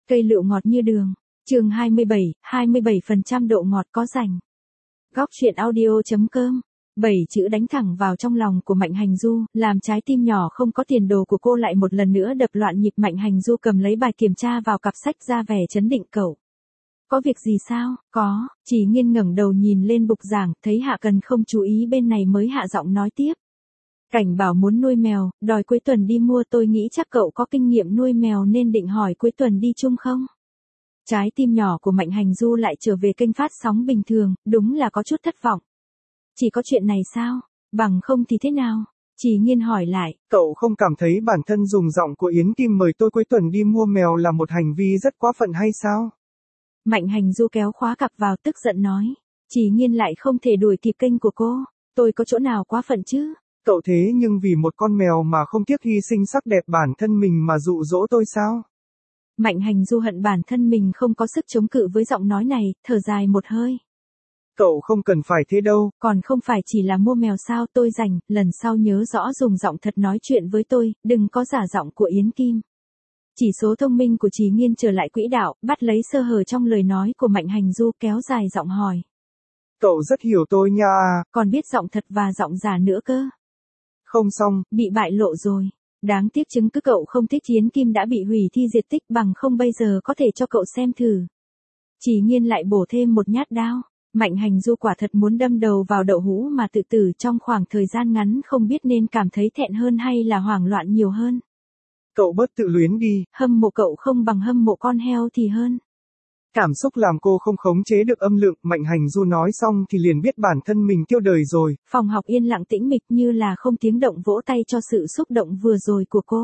Cây lựu ngọt như đường. Chương 27, 27% độ ngọt có rảnh. Góc truyện audio.com. 7 chữ đánh thẳng vào trong lòng của Mạnh Hành Du, làm trái tim nhỏ không có tiền đồ của cô lại một lần nữa đập loạn nhịp. Mạnh Hành Du cầm lấy bài kiểm tra vào cặp sách ra vẻ trấn định. Cậu có việc gì sao? Có. Chỉ Nghiên ngẩng đầu nhìn lên bục giảng, thấy Hạ Cần không chú ý bên này mới hạ giọng nói tiếp. Cảnh bảo muốn nuôi mèo, đòi cuối tuần đi mua, tôi nghĩ chắc cậu có kinh nghiệm nuôi mèo nên định hỏi cuối tuần đi chung không? Trái tim nhỏ của Mạnh Hành Du lại trở về kênh phát sóng bình thường, đúng là có chút thất vọng. Chỉ có chuyện này sao? Bằng không thì thế nào? Chỉ Nghiên hỏi lại. Cậu không cảm thấy bản thân dùng giọng của Yến Kim mời tôi cuối tuần đi mua mèo là một hành vi rất quá phận hay sao? Mạnh Hành Du kéo khóa cặp vào tức giận nói. Chỉ Nghiên lại không thể đuổi kịp kênh của cô. Tôi có chỗ nào quá phận chứ? Cậu thế nhưng vì một con mèo mà không tiếc hy sinh sắc đẹp bản thân mình mà dụ dỗ tôi sao? Mạnh Hành Du hận bản thân mình không có sức chống cự với giọng nói này, thở dài một hơi. Cậu không cần phải thế đâu. Còn không phải chỉ là mua mèo sao, tôi rảnh, lần sau nhớ rõ dùng giọng thật nói chuyện với tôi, đừng có giả giọng của Yến Kim. Chỉ số thông minh của Chỉ Nghiên trở lại quỹ đạo, bắt lấy sơ hở trong lời nói của Mạnh Hành Du, kéo dài giọng hỏi. Cậu rất hiểu tôi nha. Còn biết giọng thật và giọng giả nữa cơ. Không xong, bị bại lộ rồi. Đáng tiếc chứng cứ cậu không thích Yến Kim đã bị hủy thi diệt tích, bằng không bây giờ có thể cho cậu xem thử. Chỉ Nghiên lại bổ thêm một nhát đao. Mạnh Hành Du quả thật muốn đâm đầu vào đậu hũ mà tự tử, trong khoảng thời gian ngắn không biết nên cảm thấy thẹn hơn hay là hoảng loạn nhiều hơn. Cậu bớt tự luyến đi. Hâm mộ cậu không bằng hâm mộ con heo thì hơn. Cảm xúc làm cô không khống chế được âm lượng. Mạnh Hành Du nói xong thì liền biết bản thân mình tiêu đời rồi. Phòng học yên lặng tĩnh mịch như là không tiếng động vỗ tay cho sự xúc động vừa rồi của cô.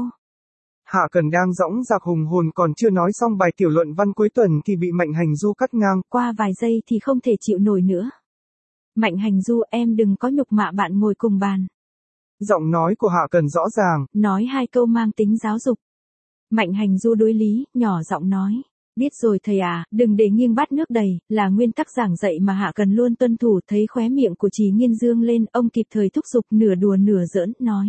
Hạ Cần đang dõng dạc hùng hồn còn chưa nói xong bài tiểu luận văn cuối tuần thì bị Mạnh Hành Du cắt ngang. Qua vài giây thì không thể chịu nổi nữa. Mạnh Hành Du, em đừng có nhục mạ bạn ngồi cùng bàn. Giọng nói của Hạ Cần rõ ràng. Nói hai câu mang tính giáo dục. Mạnh Hành Du đối lý, nhỏ giọng nói. Biết rồi thầy à, đừng để nghiêng bát nước đầy, là nguyên tắc giảng dạy mà Hạ Cần luôn tuân thủ. Thấy khóe miệng của Chỉ Nghiên dương lên, ông kịp thời thúc giục, nửa đùa nửa giỡn, nói.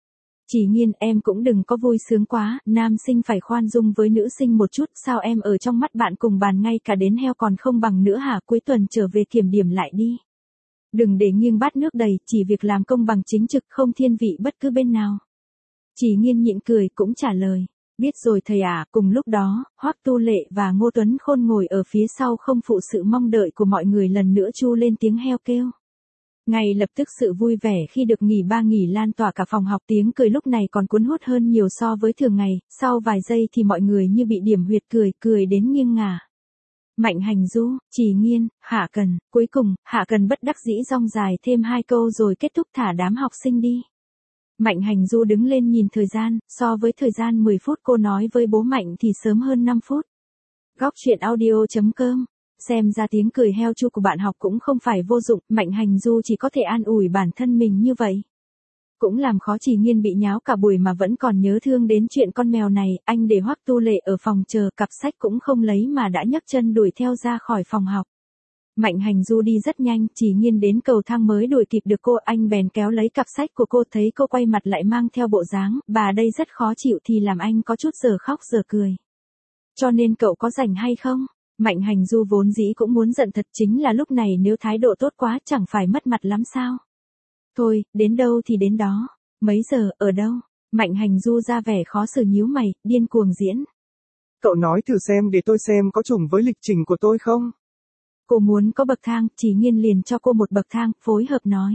Chỉ Nghiên, em cũng đừng có vui sướng quá, nam sinh phải khoan dung với nữ sinh một chút, sao em ở trong mắt bạn cùng bàn ngay cả đến heo còn không bằng nữa hả? Cuối tuần trở về kiểm điểm lại đi. Đừng để nghiêng bát nước đầy, chỉ việc làm công bằng chính trực, không thiên vị bất cứ bên nào. Chỉ Nghiên nhịn cười cũng trả lời. Biết rồi thầy à. Cùng lúc đó, Hoắc Tu Lệ và Ngô Tuấn Khôn ngồi ở phía sau không phụ sự mong đợi của mọi người, lần nữa chu lên tiếng heo kêu. Ngay lập tức sự vui vẻ khi được nghỉ 3 nghỉ lan tỏa cả phòng học, tiếng cười lúc này còn cuốn hút hơn nhiều so với thường ngày, sau vài giây thì mọi người như bị điểm huyệt cười đến nghiêng ngả. Mạnh Hành Du, Chỉ Nghiên, Hạ Cần, cuối cùng, Hạ Cần bất đắc dĩ rong dài thêm 2 câu rồi kết thúc thả đám học sinh đi. Mạnh Hành Du đứng lên nhìn thời gian, so với thời gian 10 phút cô nói với bố Mạnh thì sớm hơn 5 phút. Góc truyện audio.com. Xem ra tiếng cười heo chu của bạn học cũng không phải vô dụng, Mạnh Hành Du chỉ có thể an ủi bản thân mình như vậy. Cũng làm khó Chỉ Nghiên bị nháo cả buổi mà vẫn còn nhớ thương đến chuyện con mèo này, anh để Hoắc Tu Lệ ở phòng chờ, cặp sách cũng không lấy mà đã nhấc chân đuổi theo ra khỏi phòng học. Mạnh Hành Du đi rất nhanh, Chỉ Nghiên đến cầu thang mới đuổi kịp được cô, anh bèn kéo lấy cặp sách của cô, thấy cô quay mặt lại mang theo bộ dáng, bà đây rất khó chịu thì làm anh có chút giờ khóc giờ cười. Cho nên cậu có rảnh hay không? Mạnh Hành Du vốn dĩ cũng muốn giận thật, chính là lúc này nếu thái độ tốt quá chẳng phải mất mặt lắm sao? Thôi, đến đâu thì đến đó. Mấy giờ, ở đâu? Mạnh Hành Du ra vẻ khó xử nhíu mày, điên cuồng diễn. Cậu nói thử xem để tôi xem có trùng với lịch trình của tôi không? Cô muốn có bậc thang, Chỉ Nghiên liền cho cô một bậc thang, phối hợp nói.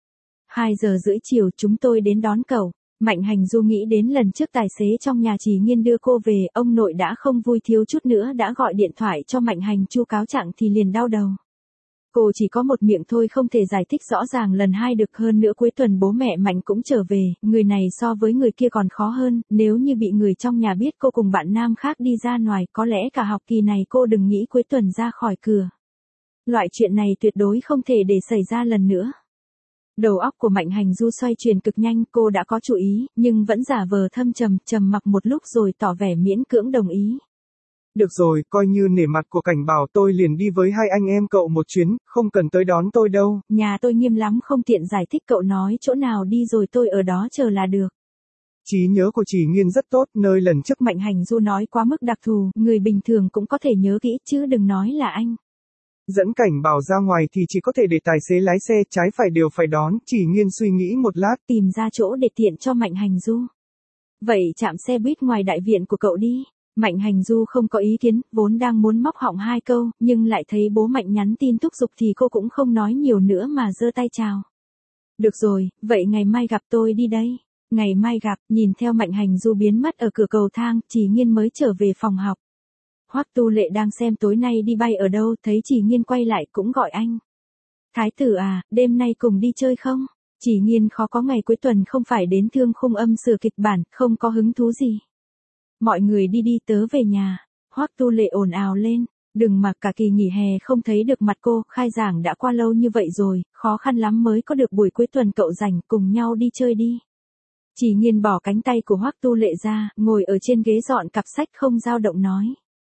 2:30 chiều chúng tôi đến đón cậu. Mạnh Hành Du nghĩ đến lần trước tài xế trong nhà Chỉ Nghiên đưa cô về, ông nội đã không vui thiếu chút nữa đã gọi điện thoại cho Mạnh Hành Chu cáo trạng thì liền đau đầu. Cô chỉ có một miệng thôi không thể giải thích rõ ràng lần hai được, hơn nữa cuối tuần bố mẹ Mạnh cũng trở về, người này so với người kia còn khó hơn, nếu như bị người trong nhà biết cô cùng bạn nam khác đi ra ngoài, có lẽ cả học kỳ này cô đừng nghĩ cuối tuần ra khỏi cửa. Loại chuyện này tuyệt đối không thể để xảy ra lần nữa. Đầu óc của Mạnh Hành Du xoay chuyển cực nhanh, cô đã có chủ ý, nhưng vẫn giả vờ trầm mặc một lúc rồi tỏ vẻ miễn cưỡng đồng ý. Được rồi, coi như nể mặt của Cảnh Bảo tôi liền đi với hai anh em cậu một chuyến, không cần tới đón tôi đâu. Nhà tôi nghiêm lắm không tiện giải thích, cậu nói chỗ nào đi rồi tôi ở đó chờ là được. Trí nhớ của Chỉ Nghiên rất tốt, nơi lần trước Mạnh Hành Du nói quá mức đặc thù, người bình thường cũng có thể nhớ kỹ chứ đừng nói là anh. dẫn Cảnh Bảo ra ngoài thì chỉ có thể để tài xế lái xe, trái phải đều phải đón, Chỉ Nghiên suy nghĩ một lát. Tìm ra chỗ để tiện cho Mạnh Hành Du. Vậy chạm xe buýt ngoài đại viện của cậu đi. Mạnh Hành Du không có ý kiến, vốn đang muốn móc họng hai câu, nhưng lại thấy bố Mạnh nhắn tin thúc giục thì cô cũng không nói nhiều nữa mà giơ tay chào. Được rồi, vậy ngày mai gặp tôi đi đây. Ngày mai gặp, nhìn theo Mạnh Hành Du biến mất ở cửa cầu thang, Chỉ Nghiên mới trở về phòng học. Hoắc Tu Lệ đang xem tối nay đi bay ở đâu, thấy Chỉ Nghiên quay lại cũng gọi anh. Thái tử à, đêm nay cùng đi chơi không? Chỉ Nghiên khó có ngày cuối tuần không phải đến Thương Khung Âm sửa kịch bản, không có hứng thú gì. Mọi người đi đi tớ về nhà. Hoắc Tu Lệ ồn ào lên. Đừng mà cả kỳ nghỉ hè không thấy được mặt cô, khai giảng đã qua lâu như vậy rồi, khó khăn lắm mới có được buổi cuối tuần cậu rảnh cùng nhau đi chơi đi. Chỉ Nghiên bỏ cánh tay của Hoắc Tu Lệ ra, ngồi ở trên ghế dọn cặp sách không dao động nói.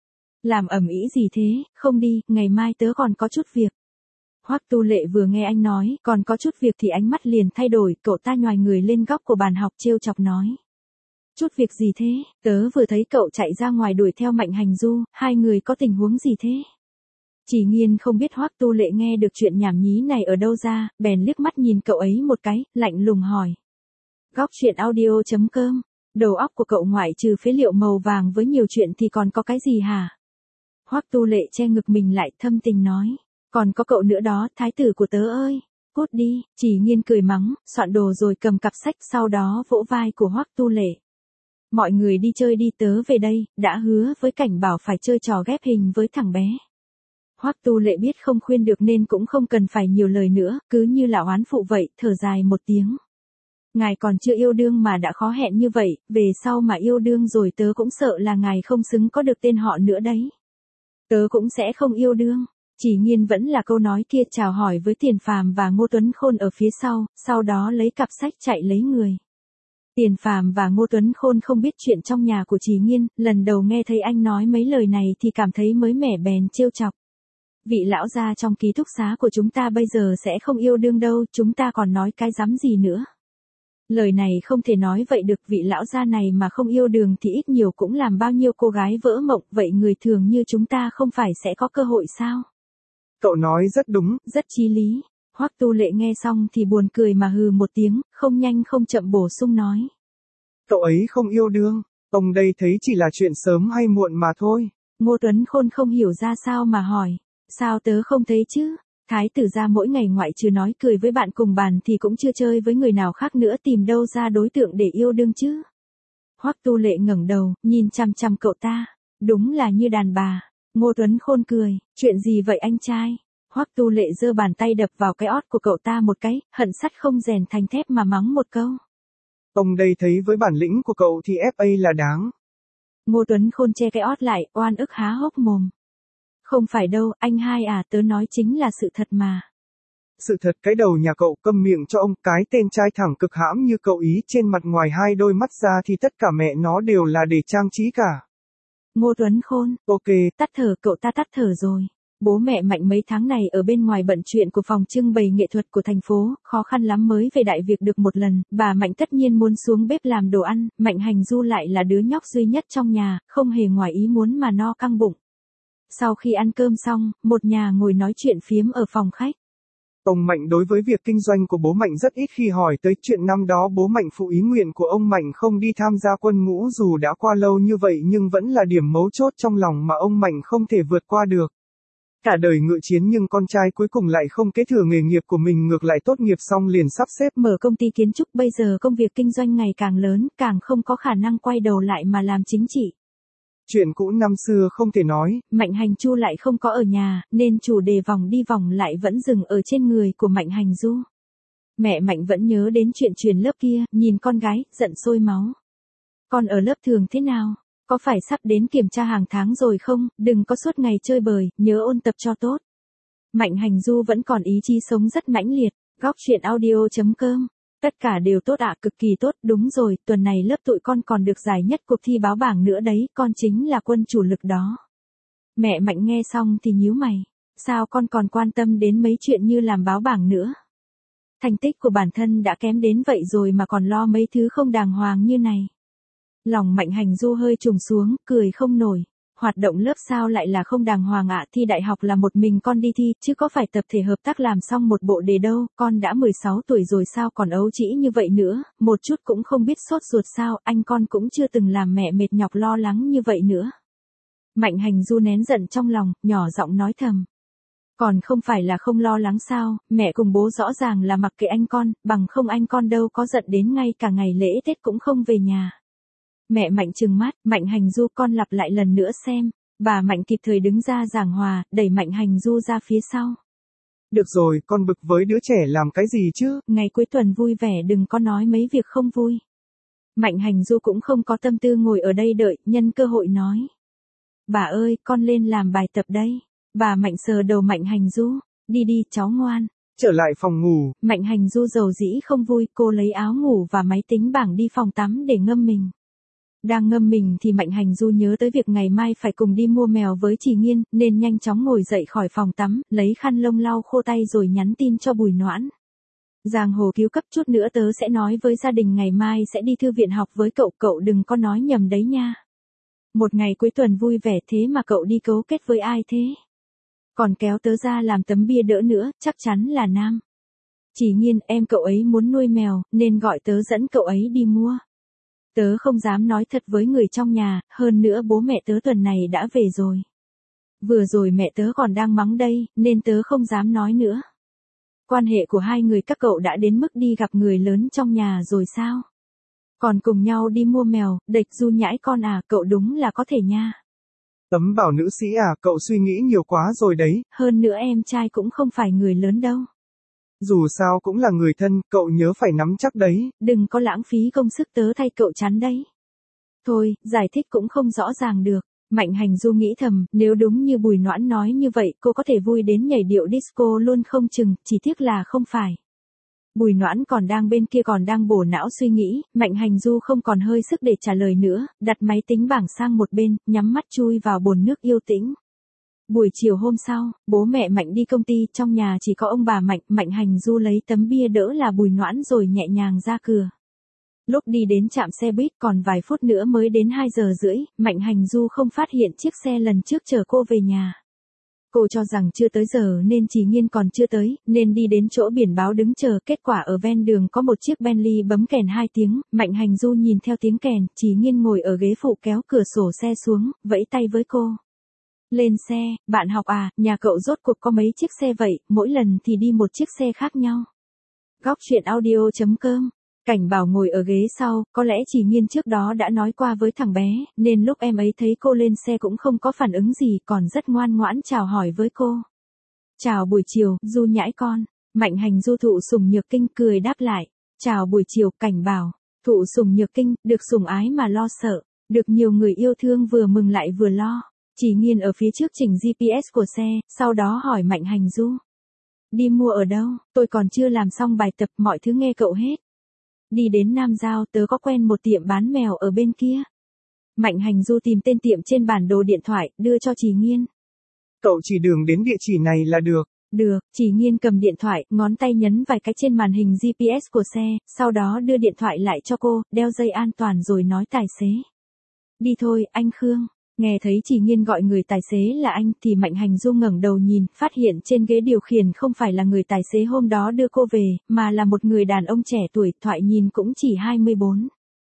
Làm ầm ĩ gì thế, không đi, ngày mai tớ còn có chút việc. Hoắc Tu Lệ vừa nghe anh nói, còn có chút việc thì ánh mắt liền thay đổi, cậu ta nhoài người lên góc của bàn học trêu chọc nói. Chút việc gì thế, tớ vừa thấy cậu chạy ra ngoài đuổi theo Mạnh Hành Du, hai người có tình huống gì thế? Chỉ Nghiên không biết Hoắc Tu Lệ nghe được chuyện nhảm nhí này ở đâu ra, bèn liếc mắt nhìn cậu ấy một cái, lạnh lùng hỏi. Góc chuyện audio.com, đầu óc của cậu ngoại trừ phế liệu màu vàng với nhiều chuyện thì còn có cái gì hả? Hoắc Tu Lệ che ngực mình lại thâm tình nói. Còn có cậu nữa đó, thái tử của tớ ơi. Cút đi, Chỉ Nghiên cười mắng, soạn đồ rồi cầm cặp sách sau đó vỗ vai của Hoắc Tu Lệ. Mọi người đi chơi đi tớ về đây, đã hứa với Cảnh Bảo phải chơi trò ghép hình với thằng bé. Hoắc Tu Lệ biết không khuyên được nên cũng không cần phải nhiều lời nữa, cứ như là oán phụ vậy, thở dài một tiếng. Ngài còn chưa yêu đương mà đã khó hẹn như vậy, về sau mà yêu đương rồi tớ cũng sợ là ngài không xứng có được tên họ nữa đấy. Tớ cũng sẽ không yêu đương. Chỉ Nghiên vẫn là câu nói kia chào hỏi với Tiền Phàm và Ngô Tuấn Khôn ở phía sau đó lấy cặp sách chạy lấy người. Tiền Phàm và Ngô Tuấn Khôn không biết chuyện trong nhà của Chỉ Nghiên, lần đầu nghe thấy anh nói mấy lời này thì cảm thấy mới mẻ bèn trêu chọc. Vị lão gia trong ký túc xá của chúng ta bây giờ sẽ không yêu đương đâu, chúng ta còn nói cái rắm gì nữa. Lời này không thể nói vậy được, vị lão gia này mà không yêu đương thì ít nhiều cũng làm bao nhiêu cô gái vỡ mộng, vậy người thường như chúng ta không phải sẽ có cơ hội sao? Cậu nói rất đúng, rất chí lý. Hoắc Tu Lệ nghe xong thì buồn cười mà hừ một tiếng, không nhanh không chậm bổ sung nói. Cậu ấy không yêu đương, ông đây thấy chỉ là chuyện sớm hay muộn mà thôi. Ngô Tuấn Khôn không hiểu ra sao mà hỏi. Sao tớ không thấy chứ? Thái tử gia mỗi ngày ngoại trừ nói cười với bạn cùng bàn thì cũng chưa chơi với người nào khác nữa, tìm đâu ra đối tượng để yêu đương chứ? Hoắc Tu Lệ ngẩng đầu, nhìn chằm chằm cậu ta. Đúng là như đàn bà. Ngô Tuấn Khôn cười, chuyện gì vậy anh trai? Hoắc Tu Lệ giơ bàn tay đập vào cái ót của cậu ta một cái, hận sắt không rèn thành thép mà mắng một câu. Ông đây thấy với bản lĩnh của cậu thì FA là đáng. Ngô Tuấn Khôn che cái ót lại, oan ức há hốc mồm. Không phải đâu, anh hai à, tớ nói chính là sự thật mà. Sự thật cái đầu nhà cậu, câm miệng cho ông, cái tên trai thẳng cực hãm như cậu ý trên mặt ngoài hai đôi mắt ra thì tất cả mẹ nó đều là để trang trí cả. Ngô Tuấn Khôn, ok, tắt thở, cậu ta tắt thở rồi. Bố mẹ Mạnh mấy tháng này ở bên ngoài bận chuyện của phòng trưng bày nghệ thuật của thành phố, khó khăn lắm mới về đại việc được một lần, bà Mạnh tất nhiên muốn xuống bếp làm đồ ăn, Mạnh Hành Du lại là đứa nhóc duy nhất trong nhà, không hề ngoài ý muốn mà no căng bụng. Sau khi ăn cơm xong, một nhà ngồi nói chuyện phiếm ở phòng khách. Ông Mạnh đối với việc kinh doanh của bố Mạnh rất ít khi hỏi tới chuyện năm đó bố Mạnh phụ ý nguyện của ông Mạnh không đi tham gia quân ngũ dù đã qua lâu như vậy nhưng vẫn là điểm mấu chốt trong lòng mà ông Mạnh không thể vượt qua được. Cả đời ngự chiến nhưng con trai cuối cùng lại không kế thừa nghề nghiệp của mình, ngược lại tốt nghiệp xong liền sắp xếp mở công ty kiến trúc, bây giờ công việc kinh doanh ngày càng lớn, càng không có khả năng quay đầu lại mà làm chính trị. Chuyện cũ năm xưa không thể nói. Mạnh Hành Chu lại không có ở nhà, nên chủ đề vòng đi vòng lại vẫn dừng ở trên người của Mạnh Hành Du. Mẹ Mạnh vẫn nhớ đến chuyện truyền lớp kia, nhìn con gái, giận sôi máu. Con ở lớp thường thế nào? Có phải sắp đến kiểm tra hàng tháng rồi không? Đừng có suốt ngày chơi bời, nhớ ôn tập cho tốt. Mạnh Hành Du vẫn còn ý chí sống rất mãnh liệt. Góc chuyện audio.com. Tất cả đều tốt ạ, cực kỳ tốt, đúng rồi, tuần này lớp tụi con còn được giải nhất cuộc thi báo bảng nữa đấy, con chính là quân chủ lực đó. Mẹ Mạnh nghe xong thì nhíu mày. Sao con còn quan tâm đến mấy chuyện như làm báo bảng nữa? Thành tích của bản thân đã kém đến vậy rồi mà còn lo mấy thứ không đàng hoàng như này. Lòng Mạnh Hành Du hơi trùng xuống, cười không nổi. Hoạt động lớp sao lại là không đàng hoàng ạ, thi đại học là một mình con đi thi, chứ có phải tập thể hợp tác làm xong một bộ đề đâu, con đã 16 tuổi rồi sao còn ấu trĩ như vậy nữa, một chút cũng không biết sốt ruột sao, anh con cũng chưa từng làm mẹ mệt nhọc lo lắng như vậy nữa. Mạnh Hành Du nén giận trong lòng, nhỏ giọng nói thầm. Còn không phải là không lo lắng sao, mẹ cùng bố rõ ràng là mặc kệ anh con, bằng không anh con đâu có giận đến ngay cả ngày lễ Tết cũng không về nhà. Mẹ Mạnh trừng mắt, Mạnh Hành Du con lặp lại lần nữa xem. Bà Mạnh kịp thời đứng ra giảng hòa, đẩy Mạnh Hành Du ra phía sau. Được rồi, con bực với đứa trẻ làm cái gì chứ? Ngày cuối tuần vui vẻ đừng có nói mấy việc không vui. Mạnh Hành Du cũng không có tâm tư ngồi ở đây đợi, nhân cơ hội nói. Bà ơi, con lên làm bài tập đây. Bà Mạnh sờ đầu Mạnh Hành Du. Đi đi, cháu ngoan. Trở lại phòng ngủ. Mạnh Hành Du dầu dĩ không vui, cô lấy áo ngủ và máy tính bảng đi phòng tắm để ngâm mình. Đang ngâm mình thì Mạnh Hành Du nhớ tới việc ngày mai phải cùng đi mua mèo với Trì Nghiên, nên nhanh chóng ngồi dậy khỏi phòng tắm, lấy khăn lông lau khô tay rồi nhắn tin cho Bùi Noãn. Giang hồ cứu cấp, chút nữa tớ sẽ nói với gia đình ngày mai sẽ đi thư viện học với cậu, cậu đừng có nói nhầm đấy nha. Một ngày cuối tuần vui vẻ thế mà cậu đi cấu kết với ai thế? Còn kéo tớ ra làm tấm bia đỡ nữa, chắc chắn là nam. Trì Nghiên, em cậu ấy muốn nuôi mèo, nên gọi tớ dẫn cậu ấy đi mua. Tớ không dám nói thật với người trong nhà, hơn nữa bố mẹ tớ tuần này đã về rồi. Vừa rồi mẹ tớ còn đang mắng đây, nên tớ không dám nói nữa. Quan hệ của hai người các cậu đã đến mức đi gặp người lớn trong nhà rồi sao? Còn cùng nhau đi mua mèo, địch Du nhãi con à, cậu đúng là có thể nha. Tấm bảo nữ sĩ à, cậu suy nghĩ nhiều quá rồi đấy. Hơn nữa em trai cũng không phải người lớn đâu. Dù sao cũng là người thân, cậu nhớ phải nắm chắc đấy. Đừng có lãng phí công sức tớ thay cậu chắn đấy. Thôi, giải thích cũng không rõ ràng được. Mạnh Hành Du nghĩ thầm, nếu đúng như Bùi Noãn nói như vậy, cô có thể vui đến nhảy điệu disco luôn không chừng, chỉ tiếc là không phải. Bùi Noãn còn đang bên kia còn đang bổ não suy nghĩ, Mạnh Hành Du không còn hơi sức để trả lời nữa, đặt máy tính bảng sang một bên, nhắm mắt chui vào bồn nước yêu tĩnh. Buổi chiều hôm sau, bố mẹ Mạnh đi công ty, trong nhà chỉ có ông bà Mạnh, Mạnh Hành Du lấy tấm bia đỡ là Bùi Noãn rồi nhẹ nhàng ra cửa. Lúc đi đến trạm xe buýt còn vài phút nữa mới đến 2 giờ rưỡi, Mạnh Hành Du không phát hiện chiếc xe lần trước chở cô về nhà. Cô cho rằng chưa tới giờ nên Trì Nghiên còn chưa tới, nên đi đến chỗ biển báo đứng chờ, kết quả ở ven đường có một chiếc Bentley bấm kèn 2 tiếng, Mạnh Hành Du nhìn theo tiếng kèn, Trì Nghiên ngồi ở ghế phụ kéo cửa sổ xe xuống, vẫy tay với cô. Lên xe, bạn học à, nhà cậu rốt cuộc có mấy chiếc xe vậy, mỗi lần thì đi một chiếc xe khác nhau. Góc truyện audio.com. Cảnh Bảo ngồi ở ghế sau, có lẽ Trì Nghiên trước đó đã nói qua với thằng bé, nên lúc em ấy thấy cô lên xe cũng không có phản ứng gì, còn rất ngoan ngoãn chào hỏi với cô. Chào buổi chiều, Du nhãi con. Mạnh Hành Du thụ sủng nhược kinh cười đáp lại. Chào buổi chiều, Cảnh Bảo. Thụ sủng nhược kinh, được sủng ái mà lo sợ, được nhiều người yêu thương vừa mừng lại vừa lo. Trì Nghiên ở phía trước chỉnh GPS của xe, sau đó hỏi Mạnh Hành Du. Đi mua ở đâu, tôi còn chưa làm xong bài tập, mọi thứ nghe cậu hết. Đi đến Nam Giao, tớ có quen một tiệm bán mèo ở bên kia. Mạnh Hành Du tìm tên tiệm trên bản đồ điện thoại, đưa cho Trì Nghiên. Cậu chỉ đường đến địa chỉ này là được. Được, Trì Nghiên cầm điện thoại, ngón tay nhấn vài cái trên màn hình GPS của xe, sau đó đưa điện thoại lại cho cô, đeo dây an toàn rồi nói tài xế. Đi thôi, anh Khương. Nghe thấy Trì Nghiên gọi người tài xế là anh thì Mạnh Hành Du ngẩng đầu nhìn, phát hiện trên ghế điều khiển không phải là người tài xế hôm đó đưa cô về, mà là một người đàn ông trẻ tuổi, thoại nhìn cũng chỉ 24.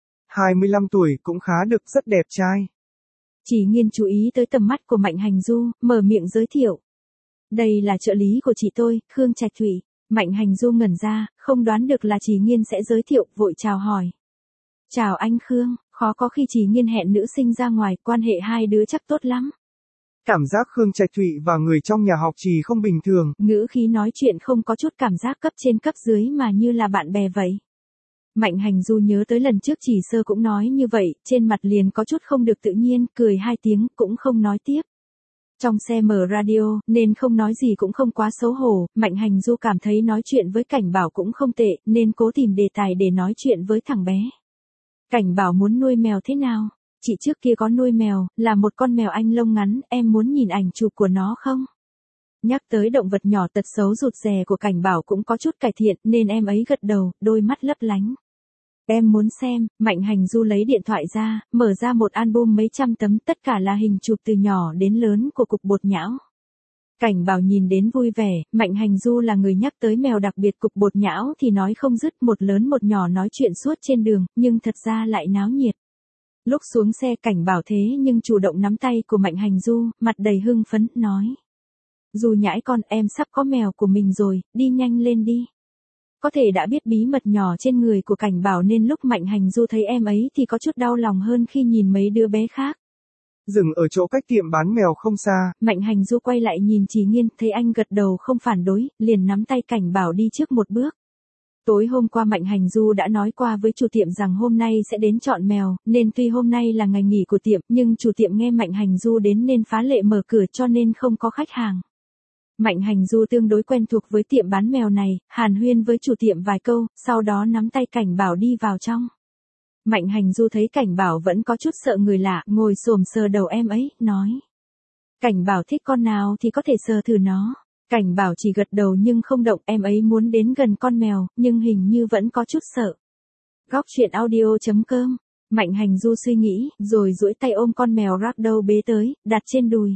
25 tuổi cũng khá được, rất đẹp trai. Trì Nghiên chú ý tới tầm mắt của Mạnh Hành Du, mở miệng giới thiệu. Đây là trợ lý của chị tôi, Khương Trạch Thủy. Mạnh Hành Du ngẩn ra, không đoán được là Trì Nghiên sẽ giới thiệu, vội chào hỏi. Chào anh Khương. Khó có khi Trì Nghiên hẹn nữ sinh ra ngoài, quan hệ hai đứa chắc tốt lắm. Cảm giác Khương Trạch Thụy và người trong nhà học Trì không bình thường. Ngữ khí nói chuyện không có chút cảm giác cấp trên cấp dưới mà như là bạn bè vậy. Mạnh Hành Du nhớ tới lần trước Trì Sơ cũng nói như vậy, trên mặt liền có chút không được tự nhiên, cười 2 tiếng, cũng không nói tiếp. Trong xe mở radio, nên không nói gì cũng không quá xấu hổ, Mạnh Hành Du cảm thấy nói chuyện với Cảnh Bảo cũng không tệ, nên cố tìm đề tài để nói chuyện với thằng bé. Cảnh Bảo muốn nuôi mèo thế nào? Chị trước kia có nuôi mèo, là một con mèo Anh lông ngắn, em muốn nhìn ảnh chụp của nó không? Nhắc tới động vật nhỏ tật xấu rụt rè của Cảnh Bảo cũng có chút cải thiện nên em ấy gật đầu, đôi mắt lấp lánh. Em muốn xem, Mạnh Hành Du lấy điện thoại ra, mở ra một album mấy trăm tấm tất cả là hình chụp từ nhỏ đến lớn của cục bột nhão. Cảnh Bảo nhìn đến vui vẻ, Mạnh Hành Du là người nhắc tới mèo đặc biệt cục bột nhão thì nói không dứt, một lớn một nhỏ nói chuyện suốt trên đường, nhưng thật ra lại náo nhiệt. Lúc xuống xe Cảnh Bảo thế nhưng chủ động nắm tay của Mạnh Hành Du, mặt đầy hưng phấn, nói. Du nhãi con, em sắp có mèo của mình rồi, đi nhanh lên đi. Có thể đã biết bí mật nhỏ trên người của Cảnh Bảo nên lúc Mạnh Hành Du thấy em ấy thì có chút đau lòng hơn khi nhìn mấy đứa bé khác. Dừng ở chỗ cách tiệm bán mèo không xa. Mạnh Hành Du quay lại nhìn Chỉ Nghiên, thấy anh gật đầu không phản đối, liền nắm tay Cảnh Bảo đi trước một bước. Tối hôm qua Mạnh Hành Du đã nói qua với chủ tiệm rằng hôm nay sẽ đến chọn mèo, nên tuy hôm nay là ngày nghỉ của tiệm, nhưng chủ tiệm nghe Mạnh Hành Du đến nên phá lệ mở cửa cho nên không có khách hàng. Mạnh Hành Du tương đối quen thuộc với tiệm bán mèo này, hàn huyên với chủ tiệm vài câu, sau đó nắm tay Cảnh Bảo đi vào trong. Mạnh Hành Du thấy Cảnh Bảo vẫn có chút sợ người lạ, ngồi xổm sờ đầu em ấy, nói. Cảnh Bảo thích con nào thì có thể sờ thử nó. Cảnh Bảo chỉ gật đầu nhưng không động, em ấy muốn đến gần con mèo, nhưng hình như vẫn có chút sợ. Góc truyện audio.com. Mạnh Hành Du suy nghĩ, rồi duỗi tay ôm con mèo Ragdoll bế tới, đặt trên đùi.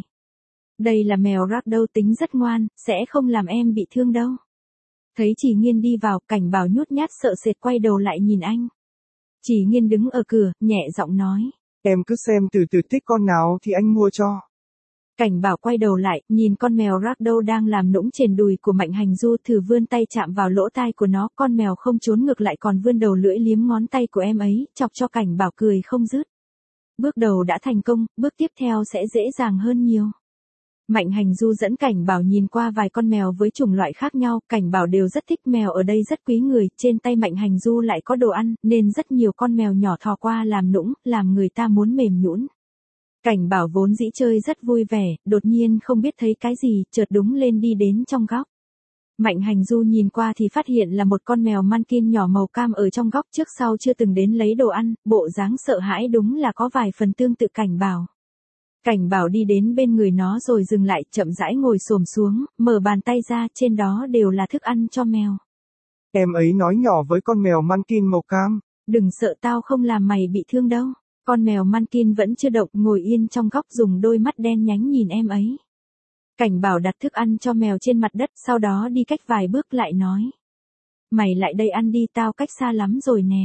Đây là mèo Ragdoll tính rất ngoan, sẽ không làm em bị thương đâu. Thấy Chỉ Nghiên đi vào, Cảnh Bảo nhút nhát sợ sệt quay đầu lại nhìn anh. Chỉ Nghiên đứng ở cửa, nhẹ giọng nói. Em cứ xem từ từ, thích con nào thì anh mua cho. Cảnh Bảo quay đầu lại, nhìn con mèo Ragdoll đang làm nũng trên đùi của Mạnh Hành Du, thử vươn tay chạm vào lỗ tai của nó, con mèo không trốn ngược lại còn vươn đầu lưỡi liếm ngón tay của em ấy, chọc cho Cảnh Bảo cười không dứt. Bước đầu đã thành công, bước tiếp theo sẽ dễ dàng hơn nhiều. Mạnh Hành Du dẫn Cảnh Bảo nhìn qua vài con mèo với chủng loại khác nhau, Cảnh Bảo đều rất thích mèo ở đây rất quý người, trên tay Mạnh Hành Du lại có đồ ăn, nên rất nhiều con mèo nhỏ thò qua làm nũng, làm người ta muốn mềm nhũn. Cảnh Bảo vốn dĩ chơi rất vui vẻ, đột nhiên không biết thấy cái gì, chợt đúng lên đi đến trong góc. Mạnh Hành Du nhìn qua thì phát hiện là một con mèo Mankin nhỏ màu cam ở trong góc, trước sau chưa từng đến lấy đồ ăn, bộ dáng sợ hãi đúng là có vài phần tương tự Cảnh Bảo. Cảnh Bảo đi đến bên người nó rồi dừng lại, chậm rãi ngồi xổm xuống, mở bàn tay ra, trên đó đều là thức ăn cho mèo. Em ấy nói nhỏ với con mèo Mankin màu cam. Đừng sợ, tao không làm mày bị thương đâu. Con mèo Mankin vẫn chưa động, ngồi yên trong góc dùng đôi mắt đen nhánh nhìn em ấy. Cảnh Bảo đặt thức ăn cho mèo trên mặt đất, sau đó đi cách vài bước lại nói. Mày lại đây ăn đi, tao cách xa lắm rồi nè.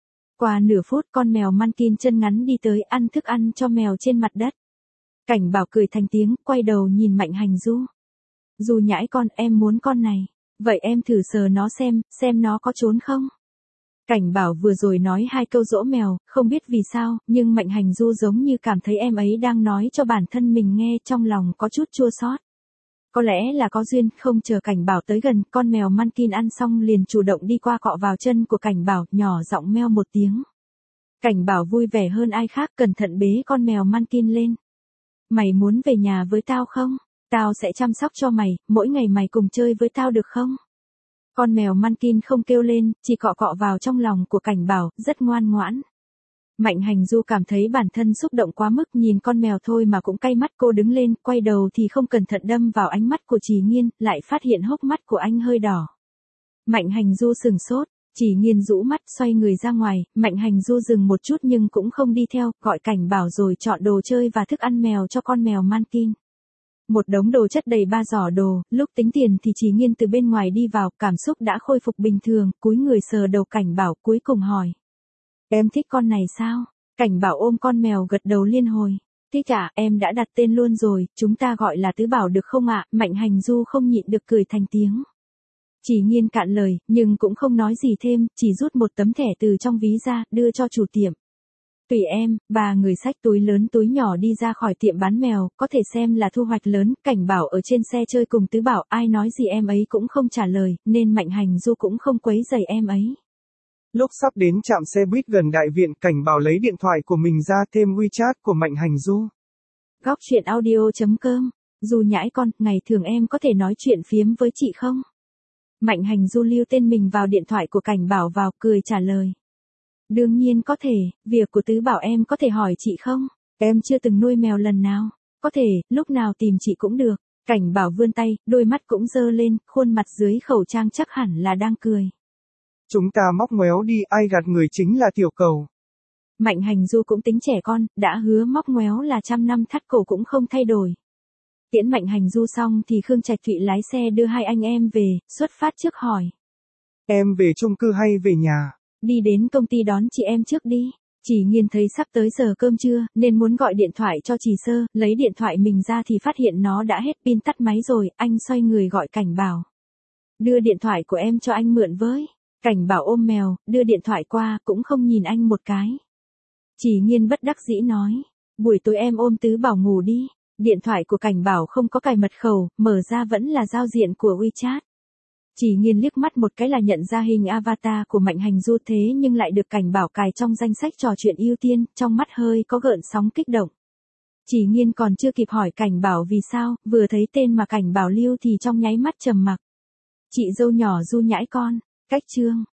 Qua nửa phút con mèo Mankin chân ngắn đi tới ăn thức ăn cho mèo trên mặt đất. Cảnh Bảo cười thành tiếng, quay đầu nhìn Mạnh Hành Du. Du nhãi con, em muốn con này. Vậy em thử sờ nó xem nó có trốn không? Cảnh Bảo vừa rồi nói hai câu dỗ mèo, không biết vì sao, nhưng Mạnh Hành Du giống như cảm thấy em ấy đang nói cho bản thân mình nghe, trong lòng có chút chua xót. Có lẽ là có duyên, không chờ Cảnh Bảo tới gần, con mèo Mankin ăn xong liền chủ động đi qua cọ vào chân của Cảnh Bảo, nhỏ giọng meo một tiếng. Cảnh Bảo vui vẻ hơn ai khác, cẩn thận bế con mèo Mankin lên. Mày muốn về nhà với tao không? Tao sẽ chăm sóc cho mày, mỗi ngày mày cùng chơi với tao được không? Con mèo Mankin không kêu lên, chỉ cọ cọ vào trong lòng của Cảnh Bảo, rất ngoan ngoãn. Mạnh Hành Du cảm thấy bản thân xúc động quá mức, nhìn con mèo thôi mà cũng cay mắt, cô đứng lên, quay đầu thì không cẩn thận đâm vào ánh mắt của Chỉ Nghiên, lại phát hiện hốc mắt của anh hơi đỏ. Mạnh Hành Du sừng sốt, Chỉ Nghiên rũ mắt xoay người ra ngoài, Mạnh Hành Du dừng một chút nhưng cũng không đi theo, gọi Cảnh Bảo rồi chọn đồ chơi và thức ăn mèo cho con mèo Mankin. Một đống đồ chất đầy ba giỏ đồ, lúc tính tiền thì Chỉ Nghiên từ bên ngoài đi vào, cảm xúc đã khôi phục bình thường, cúi người sờ đầu Cảnh Bảo, cuối cùng hỏi. Em thích con này sao? Cảnh Bảo ôm con mèo gật đầu liên hồi. Thích ạ, em đã đặt tên luôn rồi, chúng ta gọi là Tứ Bảo được không ạ? Mạnh Hành Du không nhịn được cười thành tiếng. Chỉ Nghiên cạn lời, nhưng cũng không nói gì thêm, chỉ rút một tấm thẻ từ trong ví ra, đưa cho chủ tiệm. Tùy em, ba người xách túi lớn túi nhỏ đi ra khỏi tiệm bán mèo, có thể xem là thu hoạch lớn. Cảnh Bảo ở trên xe chơi cùng Tứ Bảo, ai nói gì em ấy cũng không trả lời, nên Mạnh Hành Du cũng không quấy rầy em ấy. Lúc sắp đến trạm xe buýt gần đại viện, Cảnh Bảo lấy điện thoại của mình ra, thêm WeChat của Mạnh Hành Du. Góc truyện audio.com. Du nhãi con, ngày thường em có thể nói chuyện phiếm với chị không? Mạnh Hành Du lưu tên mình vào điện thoại của Cảnh Bảo vào, cười trả lời. Đương nhiên có thể, việc của Tứ Bảo em có thể hỏi chị không? Em chưa từng nuôi mèo lần nào. Có thể, lúc nào tìm chị cũng được. Cảnh Bảo vươn tay, đôi mắt cũng dơ lên, khuôn mặt dưới khẩu trang chắc hẳn là đang cười. Chúng ta móc ngoéo đi, ai gạt người chính là tiểu cầu. Mạnh Hành Du cũng tính trẻ con, đã hứa móc ngoéo là 100 năm thắt cổ cũng không thay đổi. Tiễn Mạnh Hành Du xong thì Khương Trạch Thụy lái xe đưa hai anh em về, xuất phát trước hỏi. Em về chung cư hay về nhà? Đi đến công ty đón chị em trước đi. Chỉ Nghiên thấy sắp tới giờ cơm trưa, nên muốn gọi điện thoại cho Chỉ Sơ, lấy điện thoại mình ra thì phát hiện nó đã hết pin tắt máy rồi, anh xoay người gọi Cảnh Bảo. Đưa điện thoại của em cho anh mượn với. Cảnh Bảo ôm mèo, đưa điện thoại qua, cũng không nhìn anh một cái. Chỉ Nghiên bất đắc dĩ nói, buổi tối em ôm Tứ Bảo ngủ đi. Điện thoại của Cảnh Bảo không có cài mật khẩu, mở ra vẫn là giao diện của WeChat. Chỉ Nghiên liếc mắt một cái là nhận ra hình avatar của Mạnh Hành Du thế nhưng lại được Cảnh Bảo cài trong danh sách trò chuyện ưu tiên, trong mắt hơi có gợn sóng kích động. Chỉ Nghiên còn chưa kịp hỏi Cảnh Bảo vì sao, vừa thấy tên mà Cảnh Bảo lưu thì trong nháy mắt trầm mặc. Chị dâu nhỏ Du nhãi con, cách chương.